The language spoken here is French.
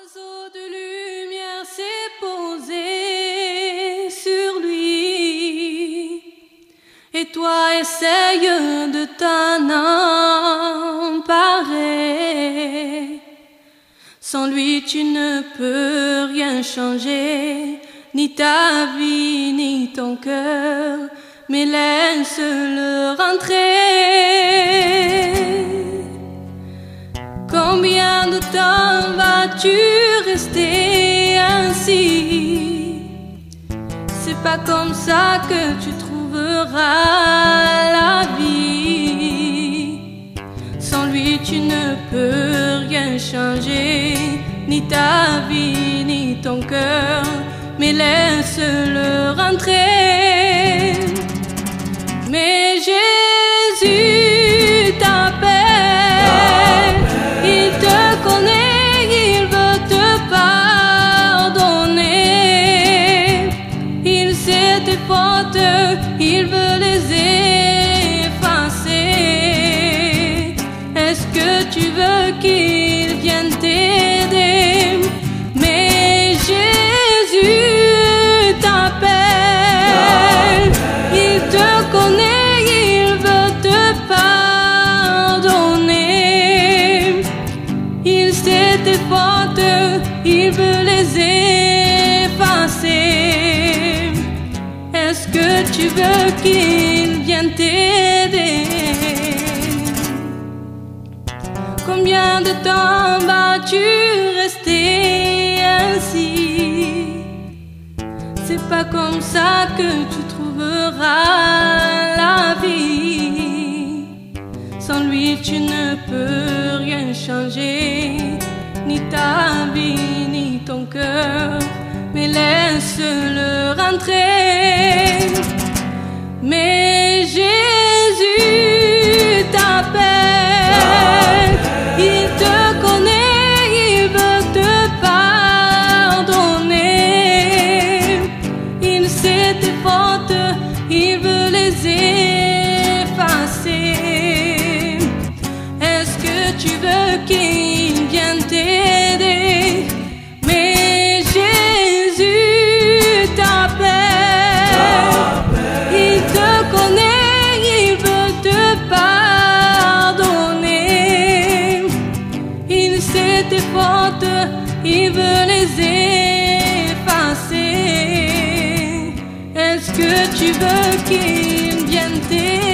oiseau de lumière s'est posé sur lui, et toi essaye de t'en emparer. Sans lui tu ne peux rien changer, ni ta vie ni ton cœur, mais laisse-le rentrer. Combien de temps vas-tu rester ainsi? C'est pas comme ça que tu trouveras la vie. Sans lui tu ne peux rien changer, ni ta vie ni ton cœur, mais laisse-le rentrer. Mais Jésus t'appelle, il te connaît, il veut te pardonner. Il sait tes fautes, il veut les effacer. Est-ce que tu veux qu'il vienne t'aider? Mais Jésus t'appelle, il te connaît, il veut te pardonner. Il sait tes fautes, il veut les effacer. Est-ce que tu veux qu'il vienne t'aider? Combien de temps vas-tu rester ainsi? C'est pas comme ça que tu trouveras la vie. Sans lui tu ne peux rien changer, ni ta vie ni ton cœur, mais laisse-le rentrer. Mais Jésus t'appelle, il te connaît, il veut te pardonner. Il sait tes fautes, il veut les effacer. Est-ce que tu veux qu'il vienne t'aider? Mais Jésus t'appelle, il te connaît, il veut te pardonner. Il sait tes fautes, il veut les effacer. Est-ce que tu veux qu'il vienne t'aider?